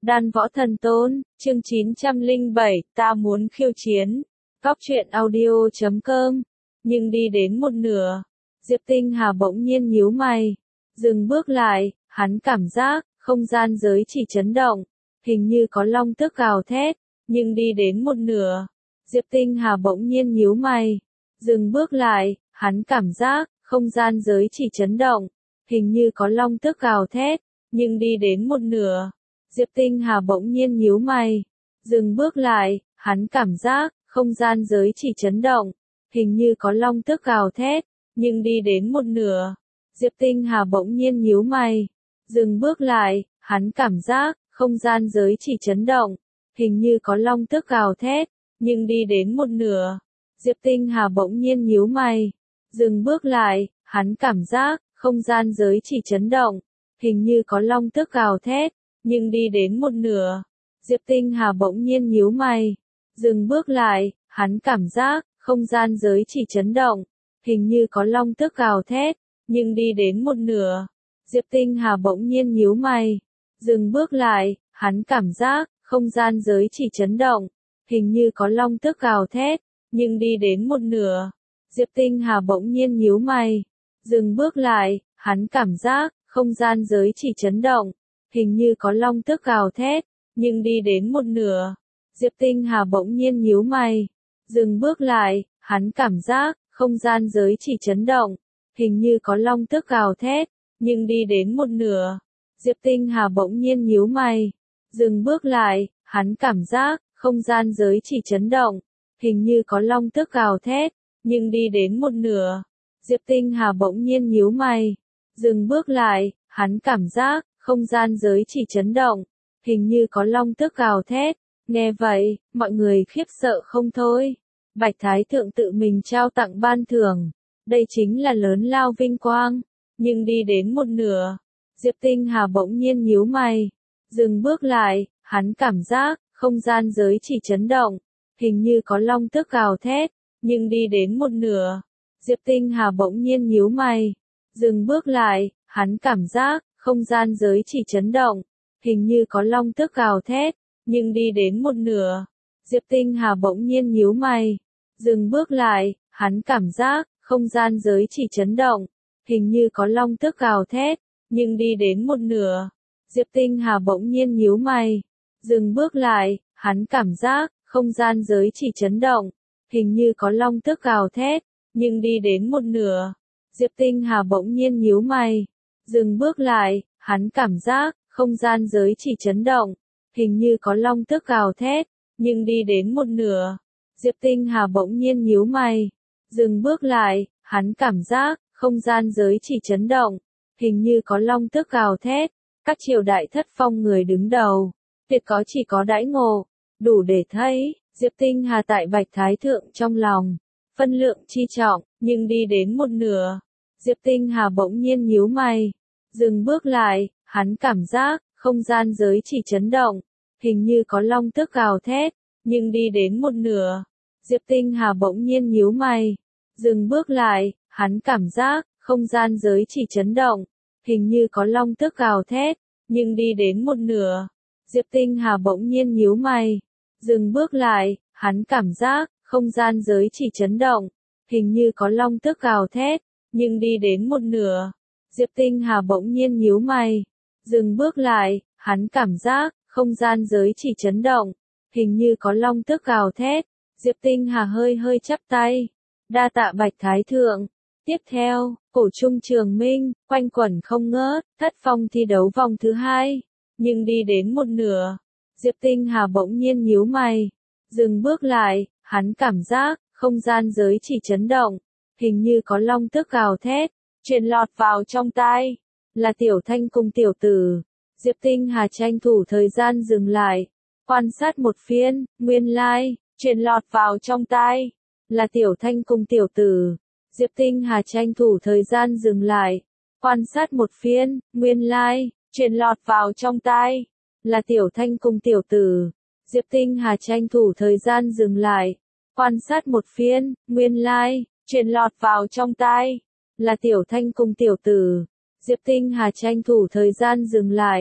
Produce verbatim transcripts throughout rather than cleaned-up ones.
Đan Võ Thần Tôn, chương chín trăm lẻ bảy, ta muốn khiêu chiến. Góc truyện audio chấm com. Nhưng đi đến một nửa, Diệp Tinh Hà bỗng nhiên nhíu mày, dừng bước lại, hắn cảm giác, không gian giới chỉ chấn động, hình như có long tước gào thét, nhưng đi đến một nửa, Diệp Tinh Hà bỗng nhiên nhíu mày, dừng bước lại, hắn cảm giác, không gian giới chỉ chấn động, hình như có long tước gào thét, nhưng đi đến một nửa, Diệp Tinh Hà bỗng nhiên nhíu mày, dừng bước lại, hắn cảm giác, không gian giới chỉ chấn động, hình như có long tước gào thét, nhưng đi đến một nửa, Diệp Tinh Hà bỗng nhiên nhíu mày, dừng bước lại, hắn cảm giác, không gian giới chỉ chấn động, hình như có long tước gào thét, nhưng đi đến một nửa, Diệp Tinh Hà bỗng nhiên nhíu mày, dừng bước lại, hắn cảm giác, không gian giới chỉ chấn động, hình như có long tước gào thét, nhưng đi đến một nửa, Diệp Tinh Hà bỗng nhiên nhíu mày, dừng bước lại, hắn cảm giác, không gian giới chỉ chấn động, hình như có long tước gào thét, nhưng đi đến một nửa, Diệp Tinh Hà bỗng nhiên nhíu mày, dừng bước lại, hắn cảm giác, không gian giới chỉ chấn động, hình như có long tước gào thét, nhưng đi đến một nửa, Diệp Tinh Hà bỗng nhiên nhíu mày, dừng bước lại, hắn cảm giác, không gian giới chỉ chấn động, hình như có long tước gào thét, nhưng đi đến một nửa, Diệp Tinh Hà bỗng nhiên nhíu mày, dừng bước lại, hắn cảm giác, không gian giới chỉ chấn động, hình như có long tước gào thét, nhưng đi đến một nửa, Diệp Tinh Hà bỗng nhiên nhíu mày, dừng bước lại, hắn cảm giác, không gian giới chỉ chấn động, hình như có long tước gào thét, nhưng đi đến một nửa, Diệp Tinh Hà bỗng nhiên nhíu mày, dừng bước lại, hắn cảm giác, không gian giới chỉ chấn động, hình như có long tước gào thét, nghe vậy, mọi người khiếp sợ không thôi. Bạch Thái Thượng tự mình trao tặng ban thưởng, đây chính là lớn lao vinh quang, nhưng đi đến một nửa, Diệp Tinh Hà bỗng nhiên nhíu mày, dừng bước lại, hắn cảm giác, không gian giới chỉ chấn động, hình như có long tước gào thét, nhưng đi đến một nửa, Diệp Tinh Hà bỗng nhiên nhíu mày, dừng bước lại, hắn cảm giác, không gian giới chỉ chấn động, hình như có long tước gào thét, nhưng đi đến một nửa, Diệp Tinh Hà bỗng nhiên nhíu mày, dừng bước lại, hắn cảm giác, không gian giới chỉ chấn động, hình như có long tước gào thét, nhưng đi đến một nửa, Diệp Tinh Hà bỗng nhiên nhíu mày, dừng bước lại, hắn cảm giác, không gian giới chỉ chấn động, hình như có long tước gào thét, nhưng đi đến một nửa, Diệp Tinh Hà bỗng nhiên nhíu mày, dừng bước lại, hắn cảm giác, không gian giới chỉ chấn động, hình như có long tước gào thét, nhưng đi đến một nửa, Diệp Tinh Hà bỗng nhiên nhíu mày, dừng bước lại, hắn cảm giác, không gian giới chỉ chấn động, hình như có long tước gào thét, các triều đại thất phong người đứng đầu, tuyệt có chỉ có đãi ngộ, đủ để thấy, Diệp Tinh Hà tại Bạch Thái Thượng trong lòng, phân lượng chi trọng, nhưng đi đến một nửa, Diệp Tinh Hà bỗng nhiên nhíu mày, dừng bước lại, hắn cảm giác, không gian giới chỉ chấn động, hình như có long tước gào thét, nhưng đi đến một nửa, Diệp Tinh Hà bỗng nhiên nhíu mày, dừng bước lại, hắn cảm giác, không gian giới chỉ chấn động, hình như có long tước gào thét, nhưng đi đến một nửa, Diệp Tinh Hà bỗng nhiên nhíu mày, dừng bước lại, hắn cảm giác, không gian giới chỉ chấn động, hình như có long tước gào thét, nhưng đi đến một nửa, Diệp Tinh Hà bỗng nhiên nhíu mày, dừng bước lại, hắn cảm giác, không gian giới chỉ chấn động, hình như có long tước gào thét, Diệp Tinh Hà hơi hơi chắp tay, đa tạ Bạch Thái Thượng. Tiếp theo, cổ trung trường minh, quanh quẩn không ngớt, thất phong thi đấu vòng thứ hai, nhưng đi đến một nửa, Diệp Tinh Hà bỗng nhiên nhíu mày, dừng bước lại, hắn cảm giác, không gian giới chỉ chấn động, hình như có long tước gào thét, truyền lọt vào trong tai, là Tiểu Thanh cùng tiểu tử, Diệp Tinh Hà tranh thủ thời gian dừng lại, quan sát một phiên, nguyên lai, like, truyền lọt vào trong tai, là Tiểu Thanh cùng tiểu tử. Diệp Tinh Hà tranh thủ thời gian dừng lại, quan sát một phiên, nguyên lai, like, truyền lọt vào trong tai, là Tiểu Thanh cùng tiểu tử. Diệp Tinh Hà tranh thủ thời gian dừng lại, quan sát một phiên, nguyên lai, like, truyền lọt vào trong tai, là Tiểu Thanh cùng tiểu tử. Diệp Tinh Hà tranh thủ thời gian dừng lại,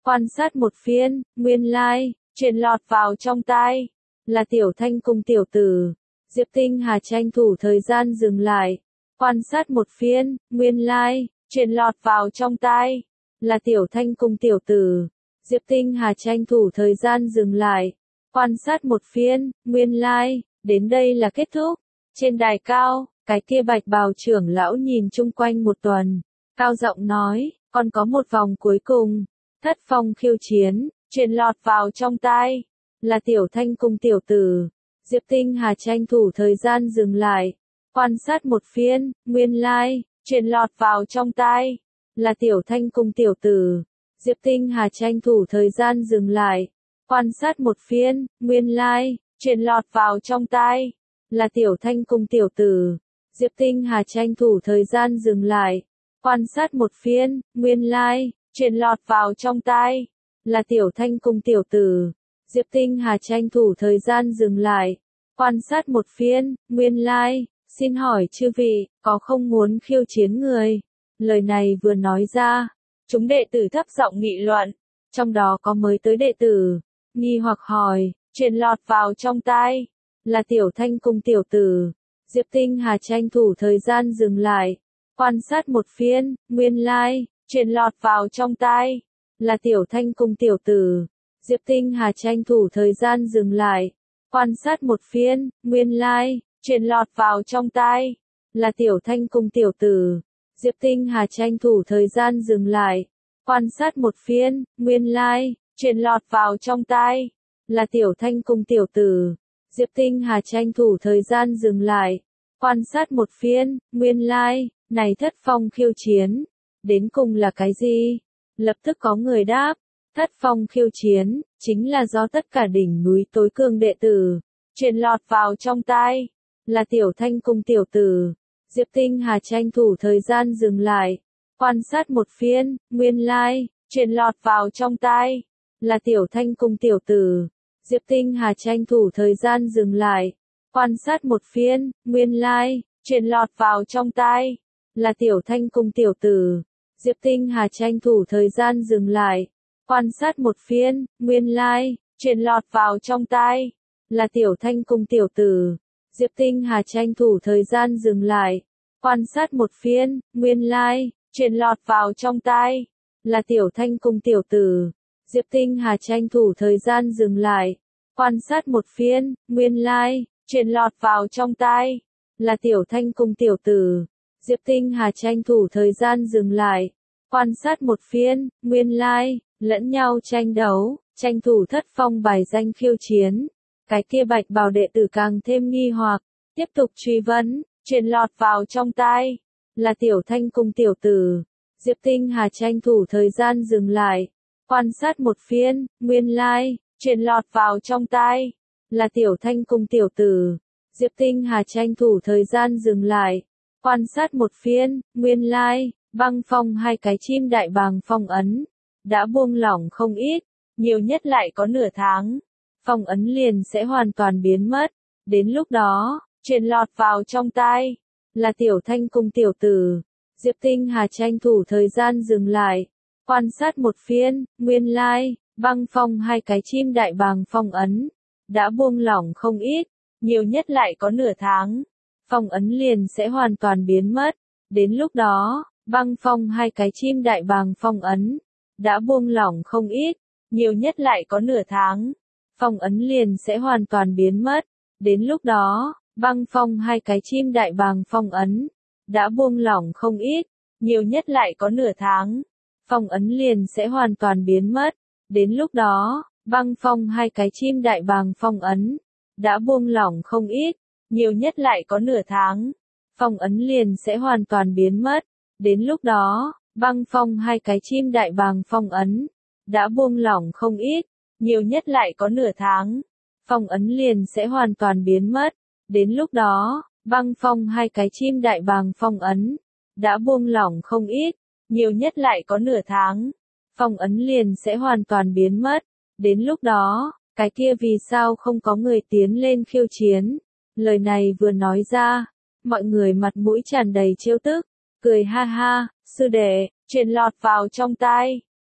Quan sát một phiên, nguyên lai, like, truyền lọt vào trong tai, là Tiểu Thanh cùng tiểu tử. Diệp Tinh Hà tranh thủ thời gian dừng lại, quan sát một phiên, nguyên lai, like, truyền lọt vào trong tai, là Tiểu Thanh cùng tiểu tử. Diệp Tinh Hà tranh thủ thời gian dừng lại, quan sát một phiên, nguyên lai, like, đến đây là kết thúc. Trên đài cao, cái kia bạch bào trưởng lão nhìn chung quanh một tuần, cao giọng nói, còn có một vòng cuối cùng, thất phong khiêu chiến, truyền lọt vào trong tai, là Tiểu Thanh cùng tiểu tử. Diệp Tinh Hà tranh thủ thời gian dừng lại, quan sát một phiên, nguyên lai, like, truyền lọt vào trong tai, là Tiểu Thanh cùng tiểu tử. Diệp Tinh Hà tranh thủ thời gian dừng lại, quan sát một phiên, nguyên lai, like, truyền lọt vào trong tai, là Tiểu Thanh cùng tiểu tử. Diệp Tinh Hà tranh thủ thời gian dừng lại, quan sát một phiên, nguyên lai, like, truyền lọt vào trong tai, là Tiểu Thanh cùng tiểu tử. Diệp Tinh Hà tranh thủ thời gian dừng lại, quan sát một phiên, nguyên lai, like, xin hỏi chư vị, có không muốn khiêu chiến người? Lời này vừa nói ra, chúng đệ tử thấp giọng nghị luận, trong đó có mới tới đệ tử, nghi hoặc hỏi, truyền lọt vào trong tai, là Tiểu Thanh cùng tiểu tử. Diệp Tinh Hà tranh thủ thời gian dừng lại, quan sát một phiên, nguyên lai, like, truyền lọt vào trong tai, là Tiểu Thanh cùng tiểu tử. Diệp Tinh Hà tranh thủ thời gian dừng lại, quan sát một phiên, nguyên lai, like, truyền lọt vào trong tai, là Tiểu Thanh cùng tiểu tử. Diệp Tinh Hà tranh thủ thời gian dừng lại, quan sát một phiên, nguyên lai, like, truyền lọt vào trong tai, là Tiểu Thanh cùng tiểu tử. Diệp Tinh Hà tranh thủ thời gian dừng lại, quan sát một phiên, nguyên lai, like, này thất phong khiêu chiến, đến cùng là cái gì? Lập tức có người đáp, thất phong khiêu chiến, chính là do tất cả đỉnh núi tối cường đệ tử, truyền lọt vào trong tai, là Tiểu Thanh cùng tiểu tử. Diệp Tinh Hà tranh thủ thời gian dừng lại, quan sát một phiên, nguyên lai, like, truyền lọt vào trong tai, là Tiểu Thanh cùng tiểu tử. Diệp Tinh Hà tranh thủ thời gian dừng lại, quan sát một phiên, nguyên lai, like, truyền lọt vào trong tai, là Tiểu Thanh cùng tiểu tử. Diệp Tinh Hà tranh thủ thời gian dừng lại, quan sát một phiên, nguyên lai, like, truyền lọt vào trong tai, là Tiểu Thanh cùng tiểu tử. Diệp Tinh Hà tranh thủ thời gian dừng lại, quan sát một phiên, nguyên lai, like, truyền lọt vào trong tai, là Tiểu Thanh cùng tiểu tử. Diệp Tinh Hà tranh thủ thời gian dừng lại, quan sát một phiên, nguyên lai, like, truyền lọt vào trong tai, là Tiểu Thanh cùng tiểu tử. Diệp Tinh Hà tranh thủ thời gian dừng lại, quan sát một phiên, nguyên lai, like, lẫn nhau tranh đấu, tranh thủ thất phong bài danh khiêu chiến. Cái kia bạch bào đệ tử càng thêm nghi hoặc, tiếp tục truy vấn, truyền lọt vào trong tai, là Tiểu Thanh cùng tiểu tử. Diệp Tinh Hà tranh thủ thời gian dừng lại, quan sát một phiên, nguyên lai, like, truyền lọt vào trong tai, là Tiểu Thanh cùng tiểu tử. Diệp Tinh Hà tranh thủ thời gian dừng lại, quan sát một phiên, nguyên lai, like, băng phong hai cái chim đại bàng phong ấn, đã buông lỏng không ít, nhiều nhất lại có nửa tháng, phong ấn liền sẽ hoàn toàn biến mất. Đến lúc đó, truyền lọt vào trong tai, là Tiểu Thanh cùng tiểu tử. Diệp Tinh Hà tranh thủ thời gian dừng lại, quan sát một phiên, nguyên lai, like, băng phong hai cái chim đại bàng phong ấn, đã buông lỏng không ít, nhiều nhất lại có nửa tháng, phong ấn liền sẽ hoàn toàn biến mất. Đến lúc đó, băng phong hai cái chim đại bàng phong ấn, đã buông lỏng không ít, nhiều nhất lại có nửa tháng, phong ấn liền sẽ hoàn toàn biến mất. Đến lúc đó, băng phong hai cái chim đại bàng phong ấn, đã buông lỏng không ít, nhiều nhất lại có nửa tháng, phong ấn liền sẽ hoàn toàn biến mất. Đến lúc đó, băng phong hai cái chim đại bàng phong ấn, đã buông lỏng không ít, nhiều nhất lại có nửa tháng, phong ấn liền sẽ hoàn toàn biến mất. Đến lúc đó, băng phong hai cái chim đại bàng phong ấn, đã buông lỏng không ít, nhiều nhất lại có nửa tháng, phong ấn liền sẽ hoàn toàn biến mất. Đến lúc đó, băng phong hai cái chim đại bàng phong ấn, đã buông lỏng không ít, nhiều nhất lại có nửa tháng, phong ấn liền sẽ hoàn toàn biến mất. Đến lúc đó, cái kia vì sao không có người tiến lên khiêu chiến? Lời này vừa nói ra, mọi người mặt mũi tràn đầy trêu tức, cười ha ha, sư đệ, truyền lọt vào trong tai,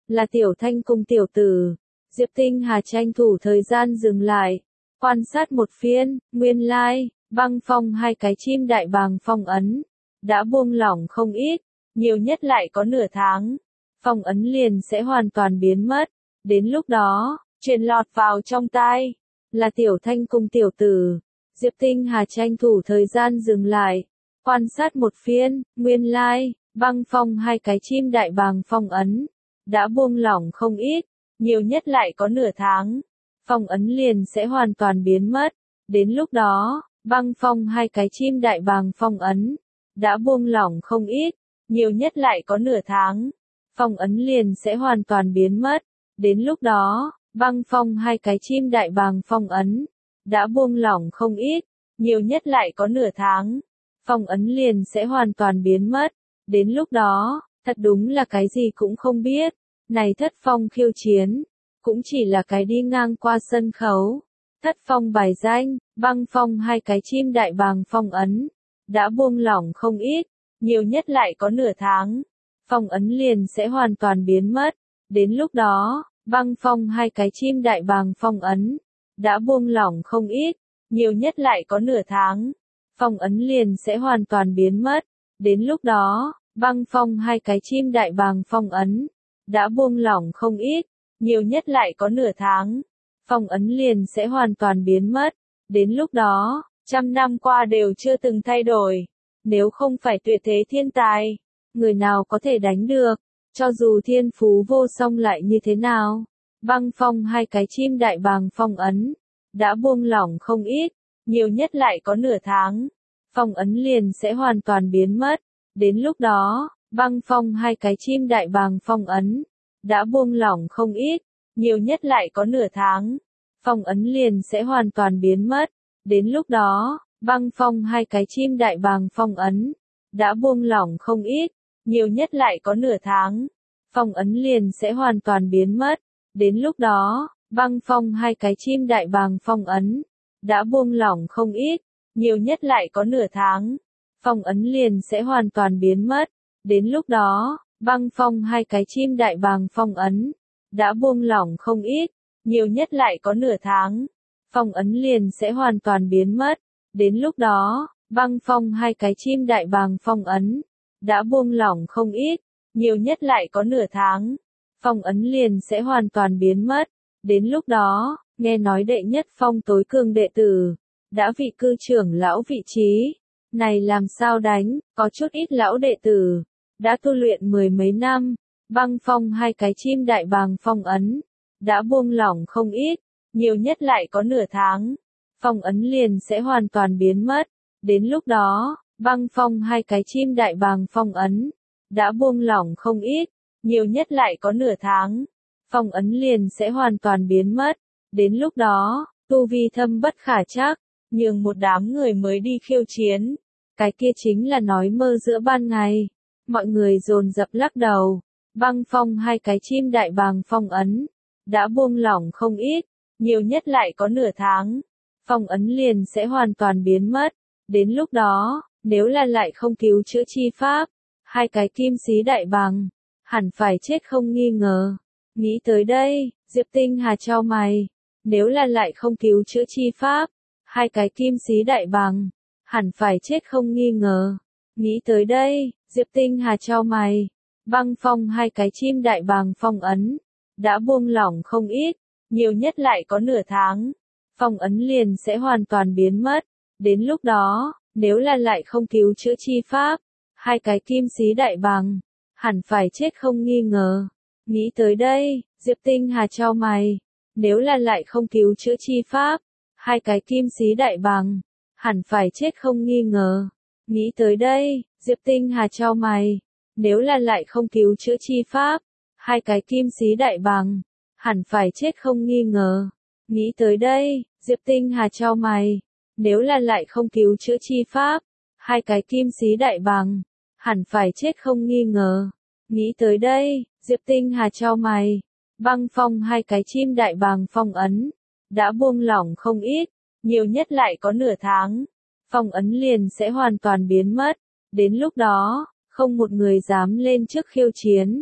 là Tiểu Thanh cùng tiểu tử. Diệp Tinh Hà tranh thủ thời gian dừng lại, quan sát một phiên, nguyên lai, like, băng phong hai cái chim đại bàng phong ấn, đã buông lỏng không ít, nhiều nhất lại có nửa tháng, phong ấn liền sẽ hoàn toàn biến mất, đến lúc đó, truyền lọt vào trong tai, là Tiểu Thanh cùng tiểu tử. Diệp Tinh Hà tranh thủ thời gian dừng lại, quan sát một phiên, nguyên lai, like, băng phong hai cái chim đại bàng phong ấn, đã buông lỏng không ít, nhiều nhất lại có nửa tháng, phong ấn liền sẽ hoàn toàn biến mất, đến lúc đó, băng phong hai cái chim đại bàng phong ấn, đã buông lỏng không ít, nhiều nhất lại có nửa tháng, phong ấn liền sẽ hoàn toàn biến mất, đến lúc đó, băng phong hai cái chim đại bàng phong ấn, đã buông lỏng không ít, nhiều nhất lại có nửa tháng, phong ấn liền sẽ hoàn toàn biến mất, đến lúc đó, thật đúng là cái gì cũng không biết, này thất phong khiêu chiến, cũng chỉ là cái đi ngang qua sân khấu, thất phong bài danh, băng phong hai cái chim đại bàng phong ấn, đã buông lỏng không ít, nhiều nhất lại có nửa tháng, phong ấn liền sẽ hoàn toàn biến mất, đến lúc đó, băng phong hai cái chim đại bàng phong ấn, đã buông lỏng không ít, nhiều nhất lại có nửa tháng, phong ấn liền sẽ hoàn toàn biến mất, đến lúc đó, băng phong hai cái chim đại bàng phong ấn, đã buông lỏng không ít, nhiều nhất lại có nửa tháng, phong ấn liền sẽ hoàn toàn biến mất, đến lúc đó, trăm năm qua đều chưa từng thay đổi, nếu không phải tuyệt thế thiên tài, người nào có thể đánh được, cho dù thiên phú vô song lại như thế nào, băng phong hai cái chim đại bàng phong ấn, đã buông lỏng không ít, nhiều nhất lại có nửa tháng, phong ấn liền sẽ hoàn toàn biến mất, đến lúc đó, băng phong hai cái chim đại bàng phong ấn, đã buông lỏng không ít, nhiều nhất lại có nửa tháng, phong ấn liền sẽ hoàn toàn biến mất, đến lúc đó, băng phong hai cái chim đại bàng phong ấn, đã buông lỏng không ít, nhiều nhất lại có nửa tháng, phong ấn liền sẽ hoàn toàn biến mất, đến lúc đó, băng phong hai cái chim đại bàng phong ấn, đã buông lỏng không ít, nhiều nhất lại có nửa tháng, phong ấn liền sẽ hoàn toàn biến mất, đến lúc đó, băng phong hai cái chim đại bàng phong ấn, đã buông lỏng không ít, nhiều nhất lại có nửa tháng, phong ấn liền sẽ hoàn toàn biến mất, đến lúc đó, băng phong hai cái chim đại bàng phong ấn, đã buông lỏng không ít, nhiều nhất lại có nửa tháng, phong ấn liền sẽ hoàn toàn biến mất, đến lúc đó, nghe nói đệ nhất phong tối cường đệ tử, đã vị cư trưởng lão vị trí, này làm sao đánh, có chút ít lão đệ tử, đã tu luyện mười mấy năm, băng phong hai cái chim đại bàng phong ấn, đã buông lỏng không ít, nhiều nhất lại có nửa tháng, phong ấn liền sẽ hoàn toàn biến mất, đến lúc đó, băng phong hai cái chim đại bàng phong ấn, đã buông lỏng không ít, nhiều nhất lại có nửa tháng, phong ấn liền sẽ hoàn toàn biến mất, đến lúc đó, tu vi thâm bất khả trắc, nhường một đám người mới đi khiêu chiến, cái kia chính là nói mơ giữa ban ngày, mọi người dồn dập lắc đầu, băng phong hai cái chim đại bàng phong ấn, đã buông lỏng không ít, nhiều nhất lại có nửa tháng, phong ấn liền sẽ hoàn toàn biến mất, đến lúc đó, nếu là lại không cứu chữa chi pháp, hai cái kim sĩ đại bàng, hẳn phải chết không nghi ngờ. Nghĩ tới đây, Diệp Tinh Hà chau mày, nếu là lại không cứu chữa chi pháp, hai cái kim sĩ đại bàng, hẳn phải chết không nghi ngờ. Nghĩ tới đây, Diệp Tinh Hà chau mày, băng phong hai cái chim đại bàng phong ấn, đã buông lỏng không ít, nhiều nhất lại có nửa tháng, phong ấn liền sẽ hoàn toàn biến mất, đến lúc đó, nếu là lại không cứu chữa chi pháp, hai cái kim sĩ đại bàng, hẳn phải chết không nghi ngờ. Nghĩ tới đây, Diệp Tinh Hà chau mày, nếu là lại không cứu chữa chi pháp, hai cái kim sĩ đại bàng, hẳn phải chết không nghi ngờ. Nghĩ tới đây, Diệp Tinh Hà chau mày, nếu là lại không cứu chữa chi pháp, hai cái kim sĩ đại bàng, hẳn phải chết không nghi ngờ. Nghĩ tới đây, Diệp Tinh Hà chau mày, nếu là lại không cứu chữa chi pháp, hai cái kim sĩ đại bàng, hẳn phải chết không nghi ngờ. Nghĩ tới đây, Diệp Tinh Hà chau mày, băng phong hai cái chim đại bàng phong ấn, đã buông lỏng không ít, nhiều nhất lại có nửa tháng, phong ấn liền sẽ hoàn toàn biến mất, đến lúc đó, không một người dám lên trước khiêu chiến,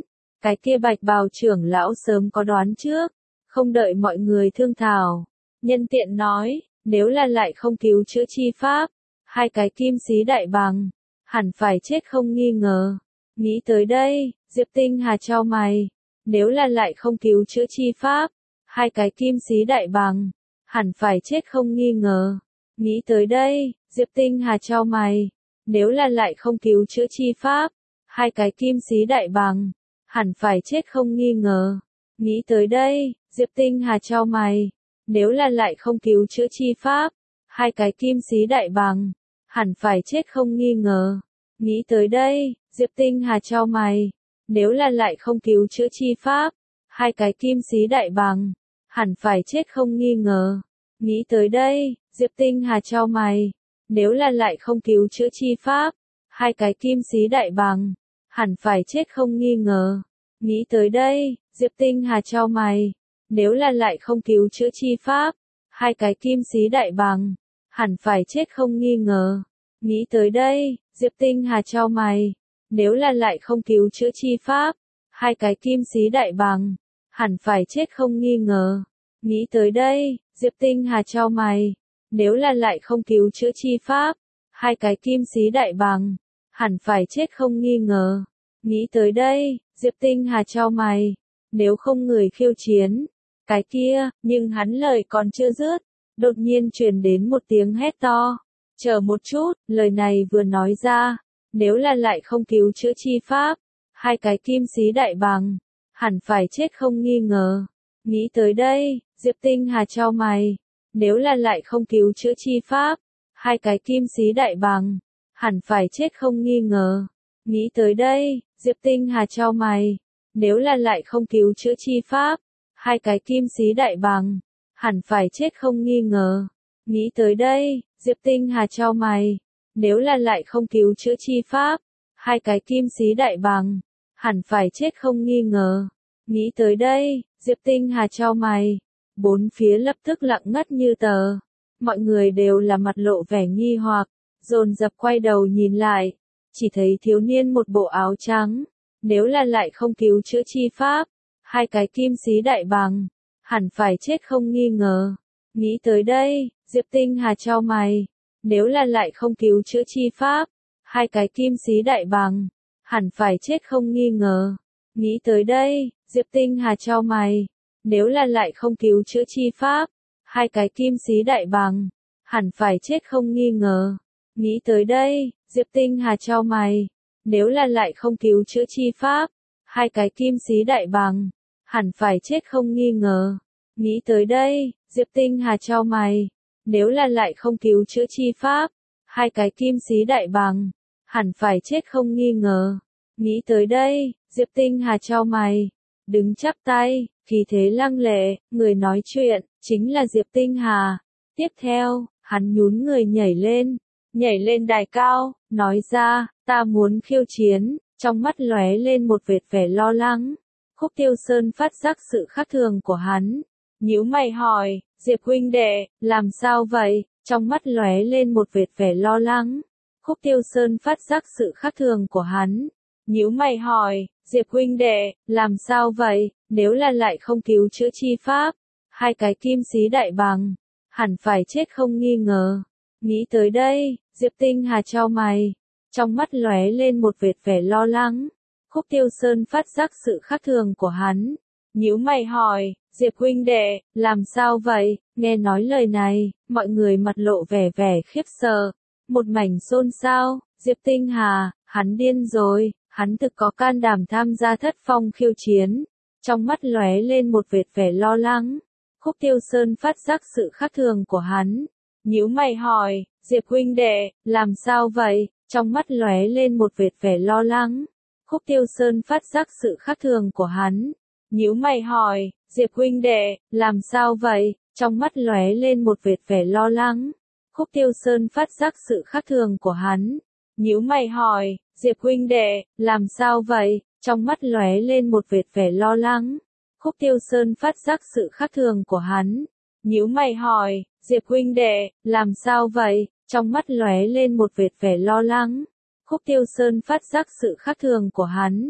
Cái kia Bạch Bào trưởng lão sớm có đoán trước, không đợi mọi người thương thảo, nhân tiện nói, nếu là lại không cứu chữa chi pháp, hai cái kim sĩ đại bàng, hẳn phải chết không nghi ngờ. Nghĩ tới đây, Diệp Tinh Hà chau mày, nếu là lại không cứu chữa chi pháp, hai cái kim sĩ đại bàng, hẳn phải chết không nghi ngờ. Nghĩ tới đây, Diệp Tinh Hà chau mày, nếu là lại không cứu chữa chi pháp, hai cái kim sĩ đại bàng, hẳn phải chết không nghi ngờ. Nghĩ tới đây, Diệp Tinh Hà chau mày, nếu là lại không cứu chữa chi pháp, hai cái kim sĩ đại bàng, hẳn phải chết không nghi ngờ. Nghĩ tới đây, Diệp Tinh Hà chau mày, nếu là lại không cứu chữa chi pháp, hai cái kim sĩ đại bàng, hẳn phải chết không nghi ngờ. Nghĩ tới đây, Diệp Tinh Hà chau mày, nếu là lại không cứu chữa chi pháp, hai cái kim sĩ đại bàng, hẳn phải chết không nghi ngờ. Nghĩ tới đây, Diệp Tinh Hà chau mày, nếu là lại không cứu chữa chi pháp, hai cái kim sĩ đại bàng, hẳn phải chết không nghi ngờ. Nghĩ tới đây, Diệp Tinh Hà chau mày, nếu là lại không cứu chữa chi pháp, hai cái kim sĩ đại bàng, hẳn phải chết không nghi ngờ. Nghĩ tới đây, Diệp Tinh Hà chau mày, nếu là lại không cứu chữa chi pháp, hai cái kim sĩ đại bàng, hẳn phải chết không nghi ngờ. Nghĩ tới đây, Diệp Tinh Hà chau mày, nếu không người khiêu chiến, cái kia, nhưng hắn lời còn chưa dứt, đột nhiên truyền đến một tiếng hét to. Chờ một chút, lời này vừa nói ra, nếu là lại không cứu chữa chi pháp, hai cái kim sĩ đại bàng, hẳn phải chết không nghi ngờ. Nghĩ tới đây, Diệp Tinh Hà chau mày, nếu là lại không cứu chữa chi pháp, hai cái kim sĩ đại bàng, hẳn phải chết không nghi ngờ. Nghĩ tới đây, Diệp Tinh Hà chau mày, nếu là lại không cứu chữa chi pháp, hai cái kim sĩ đại bàng, hẳn phải chết không nghi ngờ. Nghĩ tới đây, Diệp Tinh Hà chau mày, nếu là lại không cứu chữa chi pháp, hai cái kim sĩ đại bàng, hẳn phải chết không nghi ngờ. Nghĩ tới đây, Diệp Tinh Hà chau mày, bốn phía lập tức lặng ngắt như tờ. Mọi người đều là mặt lộ vẻ nghi hoặc, dồn dập quay đầu nhìn lại, chỉ thấy thiếu niên một bộ áo trắng, nếu là lại không cứu chữa chi pháp, hai cái kim sĩ đại bàng, hẳn phải chết không nghi ngờ. Nghĩ tới đây, Diệp Tinh Hà chau mày, nếu là lại không cứu chữa chi pháp, hai cái kim sĩ đại bàng, hẳn phải chết không nghi ngờ. Nghĩ tới đây, Diệp Tinh Hà chau mày, nếu là lại không cứu chữa chi pháp, hai cái kim sĩ đại bàng, hẳn phải chết không nghi ngờ. Nghĩ tới đây, Diệp Tinh Hà chau mày, nếu là lại không cứu chữa chi pháp, hai cái kim sĩ đại bàng, hẳn phải chết không nghi ngờ. Nghĩ tới đây, Diệp Tinh Hà chau mày, nếu là lại không cứu chữa chi pháp, hai cái kim sĩ đại bàng, hẳn phải chết không nghi ngờ. Nghĩ tới đây, Diệp Tinh Hà chau mày, đứng chắp tay, khí thế lăng lệ, người nói chuyện, chính là Diệp Tinh Hà. Tiếp theo, hắn nhún người nhảy lên, nhảy lên đài cao, nói ra, ta muốn khiêu chiến, trong mắt lóe lên một vệt vẻ lo lắng. Khúc Tiêu Sơn phát giác sự khác thường của hắn, nhíu mày hỏi, Diệp huynh đệ, làm sao vậy? Trong mắt lóe lên một vệt vẻ lo lắng. Khúc Tiêu Sơn phát giác sự khác thường của hắn, nhíu mày hỏi, Diệp huynh đệ, làm sao vậy? Nếu là lại không cứu chữa chi pháp, hai cái kim sĩ đại bàng, hẳn phải chết không nghi ngờ. Nghĩ tới đây, Diệp Tinh Hà chau mày, trong mắt lóe lên một vệt vẻ lo lắng. Khúc Tiêu Sơn phát giác sự khác thường của hắn, nhíu mày hỏi, Diệp huynh đệ, làm sao vậy? Nghe nói lời này, mọi người mặt lộ vẻ vẻ khiếp sợ, một mảnh xôn xao. Diệp Tinh Hà, hắn điên rồi, hắn thực có can đảm tham gia thất phong khiêu chiến. Trong mắt lóe lên một vệt vẻ lo lắng. Khúc Tiêu Sơn phát giác sự khác thường của hắn, nhíu mày hỏi, Diệp huynh đệ, làm sao vậy? Trong mắt lóe lên một vệt vẻ lo lắng. Khúc Tiêu Sơn phát giác sự khác thường của hắn, nhíu mày hỏi, Diệp huynh đệ, làm sao vậy? Trong mắt lóe lên một vệt vẻ lo lắng. Khúc Tiêu Sơn phát giác sự khác thường của hắn, nhíu mày hỏi, Diệp huynh đệ, làm sao vậy? Trong mắt lóe lên một vệt vẻ lo lắng. Khúc Tiêu Sơn phát giác sự khác thường của hắn, nhíu mày hỏi, Diệp huynh đệ, làm sao vậy? Trong mắt lóe lên một vệt vẻ lo lắng. Khúc Tiêu Sơn phát giác sự khác thường của hắn,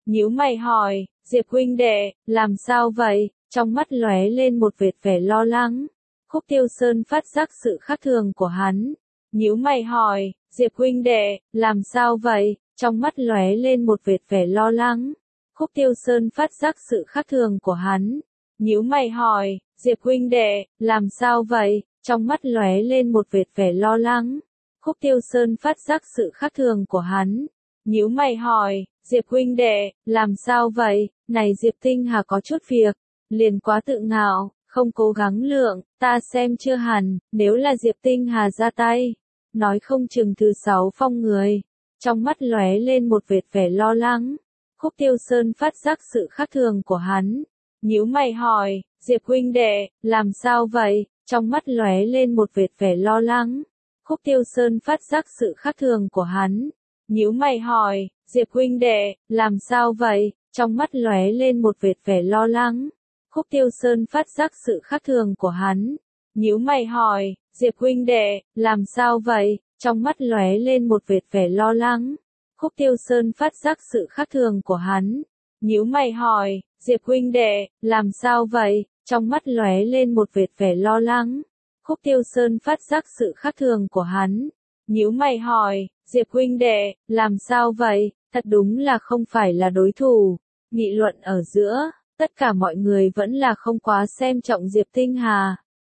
nhíu mày hỏi, Diệp huynh đệ, làm sao vậy? Trong mắt lóe lên một vệt vẻ lo lắng. Khúc Tiêu Sơn phát giác sự khác thường của hắn, nhíu mày hỏi, Diệp huynh đệ, làm sao vậy? Trong mắt lóe lên một vệt vẻ lo lắng. Khúc Tiêu Sơn phát giác sự khác thường của hắn, nhíu mày hỏi, Diệp huynh đệ, làm sao vậy? Trong mắt lóe lên một vệt vẻ lo lắng. Khúc Tiêu Sơn phát giác sự khác thường của hắn, nhíu mày hỏi, Diệp huynh đệ, làm sao vậy? Này Diệp Tinh Hà có chút việc, liền quá tự ngạo, không cố gắng lượng, ta xem chưa hẳn, nếu là Diệp Tinh Hà ra tay, nói không chừng thứ sáu phong người. Trong mắt lóe lên một vệt vẻ lo lắng. Khúc Tiêu Sơn phát giác sự khác thường của hắn, nhíu mày hỏi, Diệp huynh đệ, làm sao vậy? Trong mắt lóe lên một vệt vẻ lo lắng. Khúc Tiêu Sơn phát giác sự khác thường của hắn, nhíu mày hỏi, Diệp huynh đệ, làm sao vậy? Trong mắt lóe lên một vệt vẻ lo lắng. Khúc Tiêu Sơn phát giác sự khác thường của hắn, nhíu mày hỏi, Diệp huynh đệ, làm sao vậy? Trong mắt lóe lên một vệt vẻ lo lắng. Khúc Tiêu Sơn phát giác sự khác thường của hắn, nhíu mày hỏi, Diệp huynh đệ, làm sao vậy? Trong mắt lóe lên một vệt vẻ lo lắng. Khúc Tiêu Sơn phát giác sự khác thường của hắn, nhíu mày hỏi, Diệp huynh đệ, làm sao vậy? Thật đúng là không phải là đối thủ. Nghị luận ở giữa, tất cả mọi người vẫn là không quá xem trọng Diệp Tinh Hà.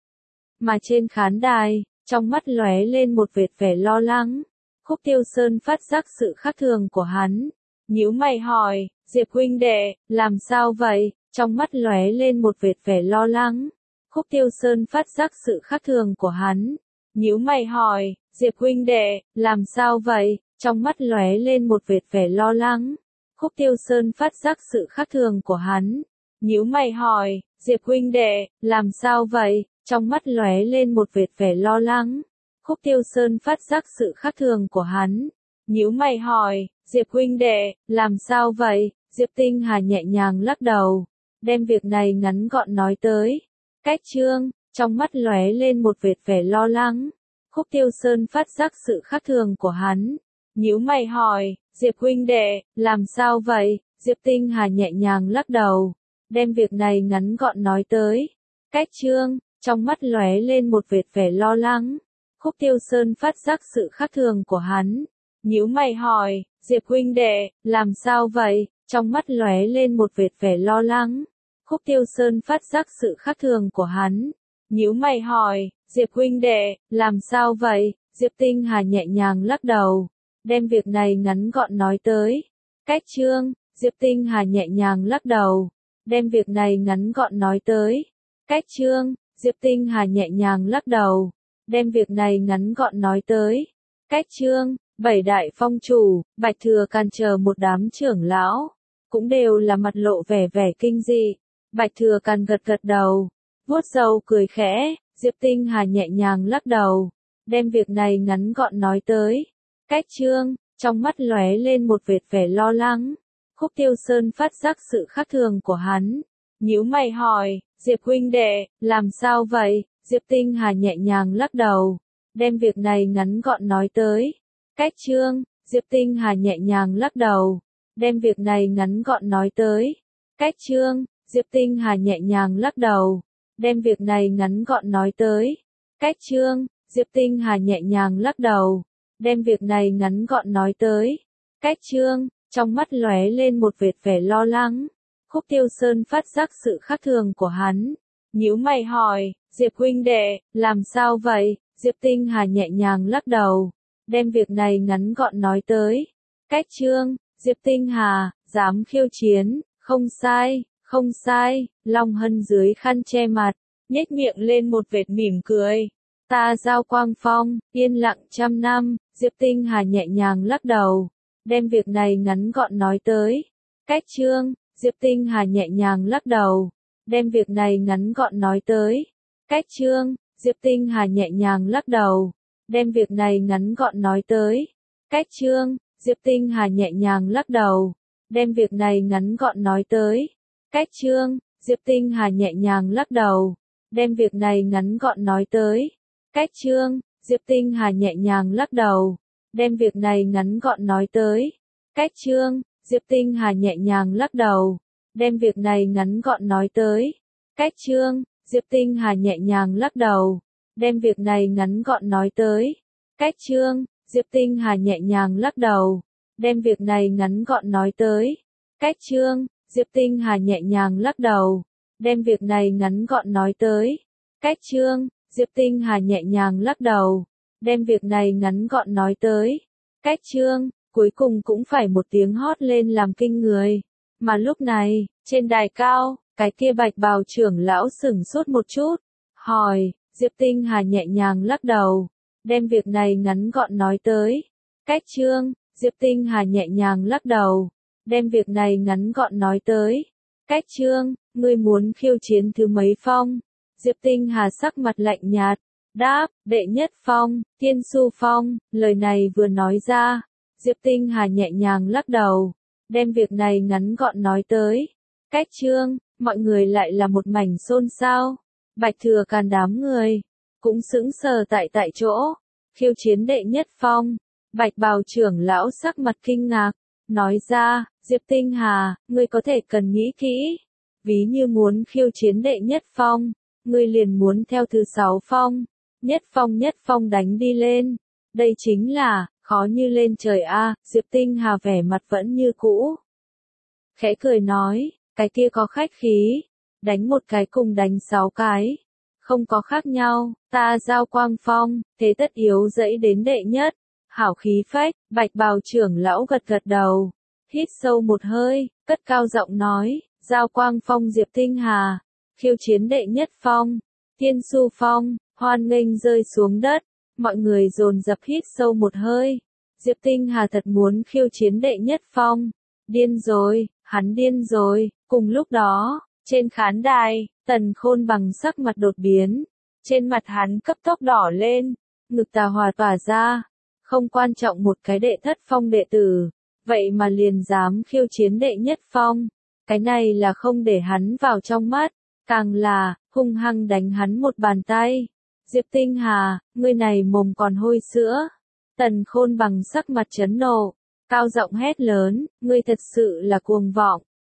Mà trên khán đài, trong mắt lóe lên một vệt vẻ lo lắng. Khúc Tiêu Sơn phát giác sự khác thường của hắn, nhíu mày hỏi, Diệp huynh đệ, làm sao vậy? Trong mắt lóe lên một vệt vẻ lo lắng. Khúc Tiêu Sơn phát giác sự khác thường của hắn, nhíu mày hỏi, Diệp huynh đệ, làm sao vậy? Trong mắt lóe lên một vệt vẻ lo lắng. Khúc Tiêu Sơn phát giác sự khác thường của hắn, nhíu mày hỏi, Diệp huynh đệ, làm sao vậy? Trong mắt lóe lên một vệt vẻ lo lắng. Khúc Tiêu Sơn phát giác sự khác thường của hắn, nhíu mày hỏi, Diệp huynh đệ, làm sao vậy? Diệp Tinh Hà nhẹ nhàng lắc đầu, đem việc này ngắn gọn nói tới. Cách chương, trong mắt lóe lên một vệt vẻ lo lắng. Khúc Tiêu Sơn phát giác sự khác thường của hắn, nhíu mày hỏi, Diệp huynh đệ, làm sao vậy? Diệp Tinh Hà nhẹ nhàng lắc đầu, đem việc này ngắn gọn nói tới. Cách chương, trong mắt lóe lên một vệt vẻ lo lắng. Khúc Tiêu Sơn phát giác sự khác thường của hắn, nhíu mày hỏi, Diệp huynh đệ, làm sao vậy? Trong mắt lóe lên một vệt vẻ lo lắng. Khúc Tiêu Sơn phát giác sự khác thường của hắn, nhíu mày hỏi, Diệp huynh đệ, làm sao vậy? Diệp Tinh Hà nhẹ nhàng lắc đầu, đem việc này ngắn gọn nói tới. Cách chương, Diệp Tinh Hà nhẹ nhàng lắc đầu, đem việc này ngắn gọn nói tới. Cách chương, Diệp Tinh Hà nhẹ nhàng lắc đầu, đem việc này ngắn gọn nói tới. Cách chương, bảy đại phong chủ, Bạch Thừa Càn chờ một đám trưởng lão, cũng đều là mặt lộ vẻ vẻ kinh dị. Bạch Thừa Càn gật gật đầu, vuốt râu cười khẽ. Diệp Tinh Hà nhẹ nhàng lắc đầu, đem việc này ngắn gọn nói tới. Cách chương, trong mắt lóe lên một vệt vẻ lo lắng. Khúc Tiêu Sơn phát giác sự khác thường của hắn, nhíu mày hỏi, Diệp huynh đệ, làm sao vậy? Diệp Tinh Hà nhẹ nhàng lắc đầu, đem việc này ngắn gọn nói tới. Cách chương, Diệp Tinh Hà nhẹ nhàng lắc đầu, đem việc này ngắn gọn nói tới. Cách chương, Diệp Tinh Hà nhẹ nhàng lắc đầu, đem việc này ngắn gọn nói tới. Cách chương, Diệp Tinh Hà nhẹ nhàng lắc đầu, đem việc này ngắn gọn nói tới. Cách chương, trong mắt lóe lên một vệt vẻ lo lắng. Khúc Tiêu Sơn phát giác sự khác thường của hắn, nhíu mày hỏi, Diệp huynh đệ, làm sao vậy? Diệp Tinh Hà nhẹ nhàng lắc đầu, đem việc này ngắn gọn nói tới. Cách chương, Diệp Tinh Hà, dám khiêu chiến, không sai, không sai. Long Hân dưới khăn che mặt, nhếch miệng lên một vệt mỉm cười. Ta Giao Quang Phong, yên lặng trăm năm. Diệp Tinh Hà nhẹ nhàng lắc đầu, đem việc này ngắn gọn nói tới. Cách chương, Diệp Tinh Hà nhẹ nhàng lắc đầu, đem việc này ngắn gọn nói tới. Cách chương, Diệp Tinh Hà nhẹ nhàng lắc đầu, đem việc này ngắn gọn nói tới. Cách chương, Diệp Tinh Hà nhẹ nhàng lắc đầu, đem việc này ngắn gọn nói tới. Cách chương, Diệp Tinh Hà nhẹ nhàng lắc đầu, đem việc này ngắn gọn nói tới. Cách chương, Diệp Tinh Hà nhẹ nhàng lắc đầu, đem việc này ngắn gọn nói tới. Cách chương, Diệp Tinh Hà nhẹ nhàng lắc đầu, đem việc này ngắn gọn nói tới. Cách chương, Diệp Tinh Hà nhẹ nhàng lắc đầu, đem việc này ngắn gọn nói tới. Cách chương, Diệp Tinh Hà nhẹ nhàng lắc đầu, đem việc này ngắn gọn nói tới. Cách chương, Diệp Tinh Hà nhẹ nhàng lắc đầu, đem việc này ngắn gọn nói tới. Cách chương, Diệp Tinh Hà nhẹ nhàng lắc đầu, đem việc này ngắn gọn nói tới. Cách chương, cuối cùng cũng phải một tiếng hót lên làm kinh người. Mà lúc này, trên đài cao, cái kia bạch bào trưởng lão sửng sốt một chút, hỏi, Diệp Tinh Hà nhẹ nhàng lắc đầu, đem việc này ngắn gọn nói tới. Cách chương, Diệp Tinh Hà nhẹ nhàng lắc đầu, đem việc này ngắn gọn nói tới. Cách chương, ngươi muốn khiêu chiến thứ mấy phong? Diệp Tinh Hà sắc mặt lạnh nhạt, đáp, đệ nhất phong, Thiên Su Phong. Lời này vừa nói ra, Diệp Tinh Hà nhẹ nhàng lắc đầu, đem việc này ngắn gọn nói tới. Cách chương, mọi người lại là một mảnh xôn xao. Bạch Thừa Càn đám người cũng sững sờ tại tại chỗ. Khiêu chiến đệ nhất phong. Bạch bào trưởng lão sắc mặt kinh ngạc, nói ra, Diệp Tinh Hà, ngươi có thể cần nghĩ kỹ. Ví như muốn khiêu chiến đệ nhất phong, ngươi liền muốn theo thứ sáu phong. Nhất phong nhất phong đánh đi lên. Đây chính là, khó như lên trời a. Diệp Tinh Hà vẻ mặt vẫn như cũ. Khẽ cười nói, cái kia có khách khí. Đánh một cái cùng đánh sáu cái. Không có khác nhau, ta giao quang phong, thế tất yếu dẫy đến đệ nhất. Hảo khí phách, bạch bào trưởng lão gật gật đầu. Hít sâu một hơi, cất cao giọng nói, giao quang phong Diệp Tinh Hà. Khiêu chiến đệ nhất phong. Thiên Su Phong, hoan nghênh rơi xuống đất. Mọi người dồn dập hít sâu một hơi. Diệp Tinh Hà thật muốn khiêu chiến đệ nhất phong. Điên rồi, hắn điên rồi. Cùng lúc đó, trên khán đài, Tần Khôn bằng sắc mặt đột biến. Trên mặt hắn cấp tốc đỏ lên, ngực tà hòa tỏa ra. Không quan trọng một cái đệ thất phong đệ tử, vậy mà liền dám khiêu chiến đệ nhất phong. Cái này là không để hắn vào trong mắt, càng là, hung hăng đánh hắn một bàn tay. Diệp Tinh Hà, ngươi này mồm còn hôi sữa. Tần Khôn bằng sắc mặt chấn nộ, cao giọng hét lớn, ngươi thật sự là cuồng vọng.